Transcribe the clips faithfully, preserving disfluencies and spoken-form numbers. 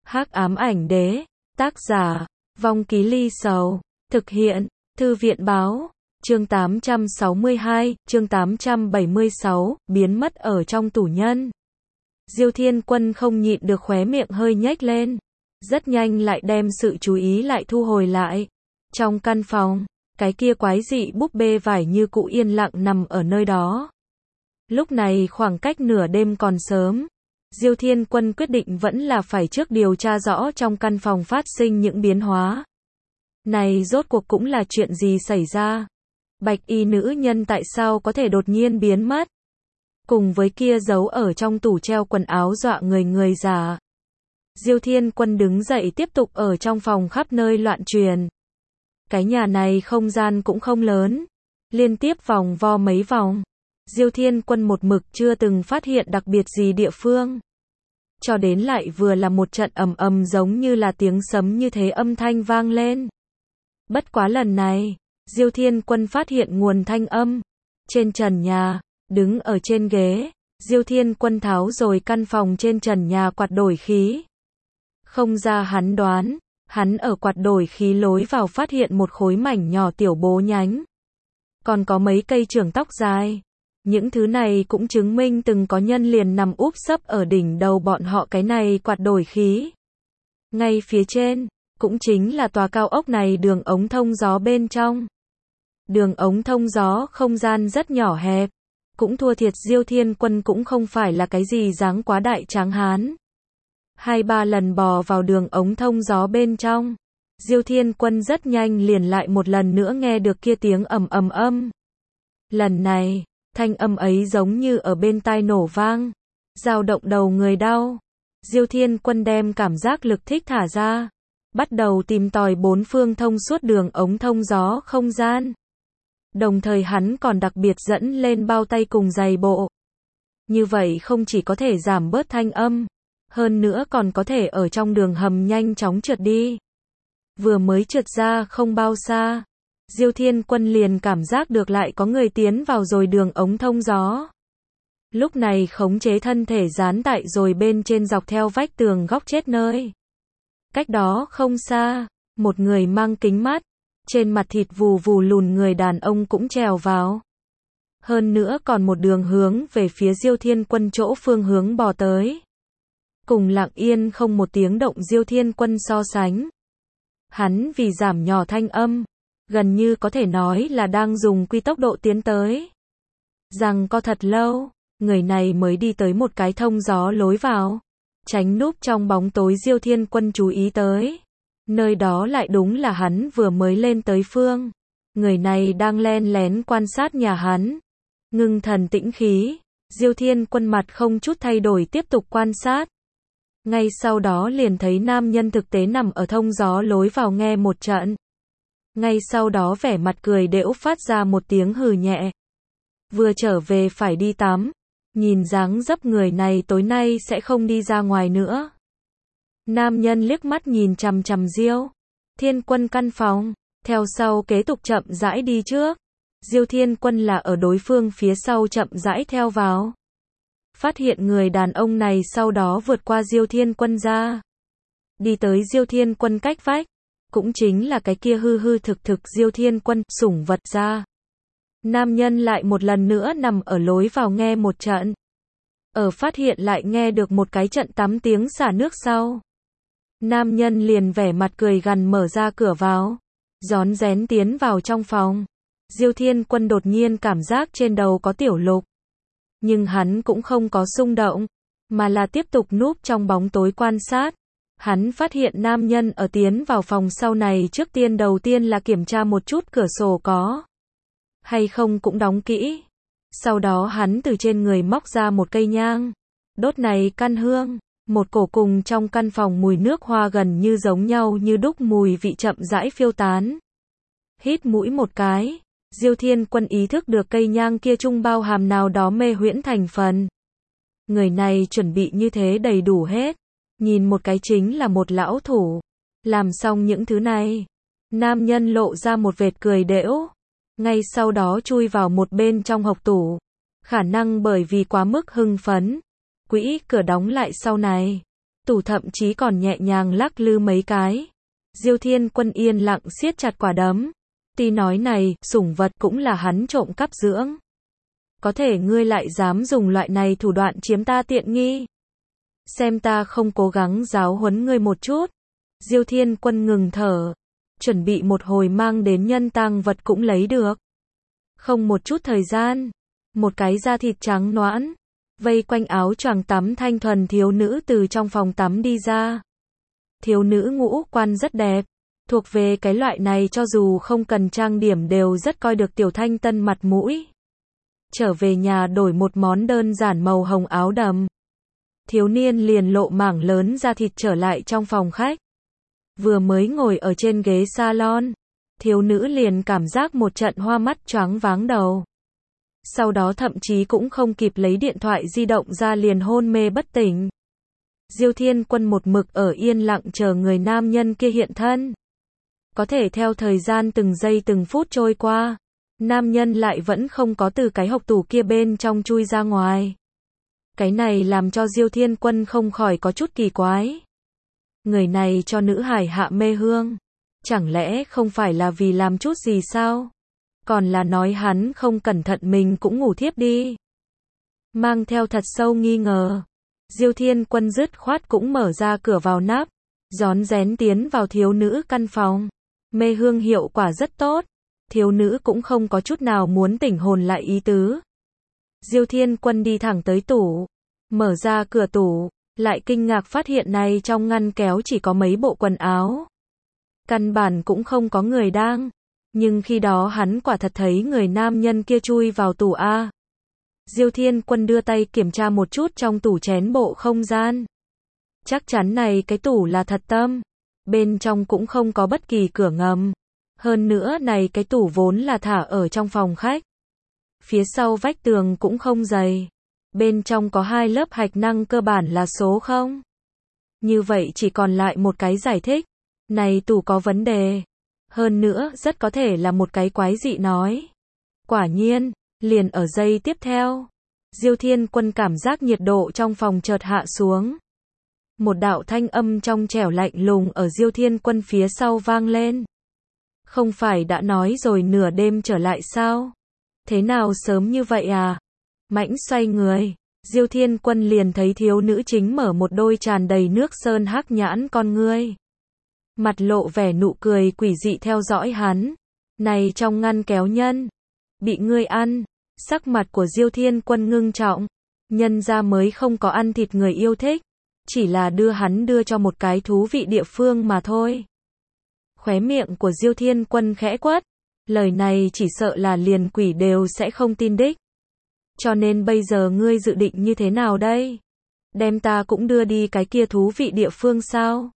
Hắc ám ảnh đế, tác giả, Vong Ký Ly Sầu, thực hiện, Thư viện báo, chương tám trăm sáu mươi hai, chương tám trăm bảy mươi sáu, biến mất ở trong tủ nhân. Diêu Thiên Quân không nhịn được khóe miệng hơi nhếch lên, rất nhanh lại đem sự chú ý lại thu hồi lại. Trong căn phòng, cái kia quái dị búp bê vải như cũ yên lặng nằm ở nơi đó. Lúc này khoảng cách nửa đêm còn sớm, Diêu Thiên Quân quyết định vẫn là phải trước điều tra rõ trong căn phòng phát sinh những biến hóa. Này rốt cuộc cũng là chuyện gì xảy ra? Bạch y nữ nhân tại sao có thể đột nhiên biến mất? Cùng với kia giấu ở trong tủ treo quần áo dọa người người già. Diêu Thiên Quân đứng dậy tiếp tục ở trong phòng khắp nơi loạn truyền. Cái nhà này không gian cũng không lớn, liên tiếp vòng vo mấy vòng. Diêu Thiên Quân một mực chưa từng phát hiện đặc biệt gì địa phương. Cho đến lại vừa là một trận ầm ầm giống như là tiếng sấm như thế âm thanh vang lên. Bất quá lần này, Diêu Thiên Quân phát hiện nguồn thanh âm. Trên trần nhà, đứng ở trên ghế, Diêu Thiên Quân tháo rồi căn phòng trên trần nhà quạt đổi khí. Không ra hắn đoán, hắn ở quạt đổi khí lối vào phát hiện một khối mảnh nhỏ tiểu bố nhánh. Còn có mấy cây trưởng tóc dài. Những thứ này cũng chứng minh từng có nhân liền nằm úp sấp ở đỉnh đầu bọn họ cái này quạt đổi khí. Ngay phía trên, cũng chính là tòa cao ốc này đường ống thông gió bên trong. Đường ống thông gió không gian rất nhỏ hẹp, cũng thua thiệt Diêu Thiên Quân cũng không phải là cái gì dáng quá đại tráng hán. Hai ba lần bò vào đường ống thông gió bên trong, Diêu Thiên Quân rất nhanh liền lại một lần nữa nghe được kia tiếng ầm ầm âm. Lần này, thanh âm ấy giống như ở bên tai nổ vang, dao động đầu người đau. Diêu Thiên Quân đem cảm giác lực thích thả ra, bắt đầu tìm tòi bốn phương thông suốt đường ống thông gió không gian. Đồng thời hắn còn đặc biệt dẫn lên bao tay cùng giày bộ. Như vậy không chỉ có thể giảm bớt thanh âm, hơn nữa còn có thể ở trong đường hầm nhanh chóng trượt đi. Vừa mới trượt ra không bao xa, Diêu Thiên Quân liền cảm giác được lại có người tiến vào rồi đường ống thông gió. Lúc này khống chế thân thể dán tại rồi bên trên dọc theo vách tường góc chết nơi. Cách đó không xa, một người mang kính mắt, trên mặt thịt vù vù lùn người đàn ông cũng trèo vào. Hơn nữa còn một đường hướng về phía Diêu Thiên Quân chỗ phương hướng bò tới. Cùng lặng yên không một tiếng động Diêu Thiên Quân so sánh. Hắn vì giảm nhỏ thanh âm, gần như có thể nói là đang dùng quy tốc độ tiến tới. Rằng co thật lâu, người này mới đi tới một cái thông gió lối vào. Tránh núp trong bóng tối Diêu Thiên Quân chú ý tới. Nơi đó lại đúng là hắn vừa mới lên tới phương. Người này đang len lén quan sát nhà hắn. Ngưng thần tĩnh khí, Diêu Thiên Quân mặt không chút thay đổi tiếp tục quan sát. Ngay sau đó liền thấy nam nhân thực tế nằm ở thông gió lối vào nghe một trận. Ngay sau đó vẻ mặt cười đễu phát ra một tiếng hừ nhẹ. Vừa trở về phải đi tắm, nhìn dáng dấp người này tối nay sẽ không đi ra ngoài nữa. Nam nhân liếc mắt nhìn chằm chằm Diêu Thiên Quân căn phòng, theo sau kế tục chậm rãi đi trước. Diêu Thiên Quân là ở đối phương phía sau chậm rãi theo vào. Phát hiện người đàn ông này sau đó vượt qua Diêu Thiên Quân ra. Đi tới Diêu Thiên Quân cách vách, cũng chính là cái kia hư hư thực thực Diêu Thiên Quân sủng vật ra. Nam nhân lại một lần nữa nằm ở lối vào nghe một trận. Ở phát hiện lại nghe được một cái trận tắm tiếng xả nước sau. Nam nhân liền vẻ mặt cười gằn mở ra cửa vào, rón rén tiến vào trong phòng. Diêu Thiên Quân đột nhiên cảm giác trên đầu có tiểu lục. Nhưng hắn cũng không có xung động, mà là tiếp tục núp trong bóng tối quan sát. Hắn phát hiện nam nhân ở tiến vào phòng sau này trước tiên đầu tiên là kiểm tra một chút cửa sổ có hay không cũng đóng kỹ. Sau đó hắn từ trên người móc ra một cây nhang, đốt này căn hương, một cổ cùng trong căn phòng mùi nước hoa gần như giống nhau như đúc mùi vị chậm rãi phiêu tán. Hít mũi một cái, Diêu Thiên Quân ý thức được cây nhang kia trung bao hàm nào đó mê huyễn thành phần. Người này chuẩn bị như thế đầy đủ hết, nhìn một cái chính là một lão thủ. Làm xong những thứ này, nam nhân lộ ra một vệt cười đễu, ngay sau đó chui vào một bên trong hộc tủ. Khả năng bởi vì quá mức hưng phấn, quỹ cửa đóng lại sau này, tủ thậm chí còn nhẹ nhàng lắc lư mấy cái. Diêu Thiên Quân yên lặng siết chặt quả đấm. Tí nói này, sủng vật cũng là hắn trộm cắp dưỡng. Có thể ngươi lại dám dùng loại này thủ đoạn chiếm ta tiện nghi. Xem ta không cố gắng giáo huấn ngươi một chút. Diêu Thiên Quân ngừng thở. Chuẩn bị một hồi mang đến nhân tang vật cũng lấy được. Không một chút thời gian. Một cái da thịt trắng nõn. Vây quanh áo choàng tắm thanh thuần thiếu nữ từ trong phòng tắm đi ra. Thiếu nữ ngũ quan rất đẹp. Thuộc về cái loại này cho dù không cần trang điểm đều rất coi được tiểu thanh tân mặt mũi. Trở về nhà đổi một món đơn giản màu hồng áo đầm. Thiếu niên liền lộ mảng lớn da thịt trở lại trong phòng khách. Vừa mới ngồi ở trên ghế salon, thiếu nữ liền cảm giác một trận hoa mắt choáng váng đầu. Sau đó thậm chí cũng không kịp lấy điện thoại di động ra liền hôn mê bất tỉnh. Diêu Thiên Quân một mực ở yên lặng chờ người nam nhân kia hiện thân. Có thể theo thời gian từng giây từng phút trôi qua, nam nhân lại vẫn không có từ cái hộc tủ kia bên trong chui ra ngoài. Cái này làm cho Diêu Thiên Quân không khỏi có chút kỳ quái. Người này cho nữ hải hạ mê hương. Chẳng lẽ không phải là vì làm chút gì sao? Còn là nói hắn không cẩn thận mình cũng ngủ thiếp đi. Mang theo thật sâu nghi ngờ. Diêu Thiên Quân dứt khoát cũng mở ra cửa vào nắp. Rón rén tiến vào thiếu nữ căn phòng. Mê hương hiệu quả rất tốt. Thiếu nữ cũng không có chút nào muốn tỉnh hồn lại ý tứ. Diêu Thiên Quân đi thẳng tới tủ. Mở ra cửa tủ. Lại kinh ngạc phát hiện này trong ngăn kéo chỉ có mấy bộ quần áo. Căn bản cũng không có người đang. Nhưng khi đó hắn quả thật thấy người nam nhân kia chui vào tủ A. Diêu Thiên Quân đưa tay kiểm tra một chút trong tủ chén bộ không gian. Chắc chắn này cái tủ là thật tâm. Bên trong cũng không có bất kỳ cửa ngầm. Hơn nữa này cái tủ vốn là thả ở trong phòng khách. Phía sau vách tường cũng không dày. Bên trong có hai lớp hạch năng cơ bản là số không. Như vậy chỉ còn lại một cái giải thích. Này tủ có vấn đề. Hơn nữa rất có thể là một cái quái dị nói. Quả nhiên, liền ở giây tiếp theo. Diêu Thiên Quân cảm giác nhiệt độ trong phòng chợt hạ xuống. Một đạo thanh âm trong trẻo lạnh lùng ở Diêu Thiên Quân phía sau vang lên. Không phải đã nói rồi nửa đêm trở lại sao? Thế nào sớm như vậy à? Mãnh xoay người, Diêu Thiên Quân liền thấy thiếu nữ chính mở một đôi tràn đầy nước sơn hắc nhãn con ngươi. Mặt lộ vẻ nụ cười quỷ dị theo dõi hắn. Này trong ngăn kéo nhân. Bị ngươi ăn. Sắc mặt của Diêu Thiên Quân ngưng trọng. Nhân ra mới không có ăn thịt người yêu thích. Chỉ là đưa hắn đưa cho một cái thú vị địa phương mà thôi. Khóe miệng của Diêu Thiên Quân khẽ quất. Lời này chỉ sợ là liền quỷ đều sẽ không tin đích. Cho nên bây giờ ngươi dự định như thế nào đây? Đem ta cũng đưa đi cái kia thú vị địa phương sao?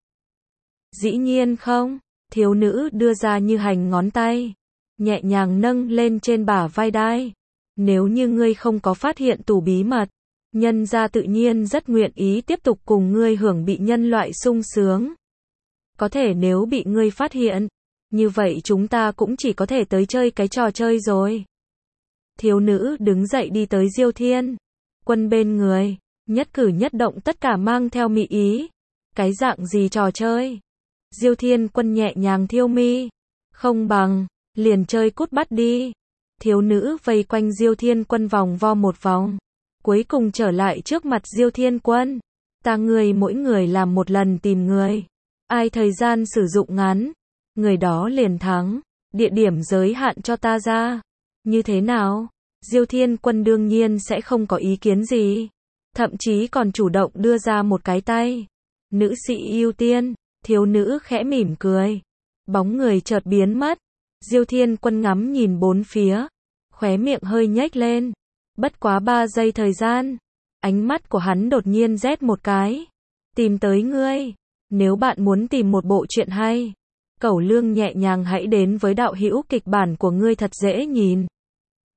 Dĩ nhiên không. Thiếu nữ đưa ra như hành ngón tay. Nhẹ nhàng nâng lên trên bả vai đai. Nếu như ngươi không có phát hiện tủ bí mật. Nhân ra tự nhiên rất nguyện ý tiếp tục cùng ngươi hưởng bị nhân loại sung sướng. Có thể nếu bị ngươi phát hiện. Như vậy chúng ta cũng chỉ có thể tới chơi cái trò chơi rồi. Thiếu nữ đứng dậy đi tới Diêu Thiên Quân bên người. Nhất cử nhất động tất cả mang theo mị ý. Cái dạng gì trò chơi? Diêu Thiên Quân nhẹ nhàng thiêu mi. Không bằng, liền chơi cút bắt đi. Thiếu nữ vây quanh Diêu Thiên Quân vòng vo một vòng. Cuối cùng trở lại trước mặt Diêu Thiên Quân. Ta người mỗi người làm một lần tìm người. Ai thời gian sử dụng ngắn. Người đó liền thắng. Địa điểm giới hạn cho ta ra. Như thế nào? Diêu Thiên Quân đương nhiên sẽ không có ý kiến gì. Thậm chí còn chủ động đưa ra một cái tay. Nữ sĩ ưu tiên. Thiếu nữ khẽ mỉm cười. Bóng người chợt biến mất. Diêu Thiên Quân ngắm nhìn bốn phía. Khóe miệng hơi nhếch lên. Bất quá ba giây thời gian. Ánh mắt của hắn đột nhiên rét một cái. Tìm tới ngươi. Nếu bạn muốn tìm một bộ truyện hay. Cẩu Lương nhẹ nhàng hãy đến với đạo hữu kịch bản của ngươi thật dễ nhìn.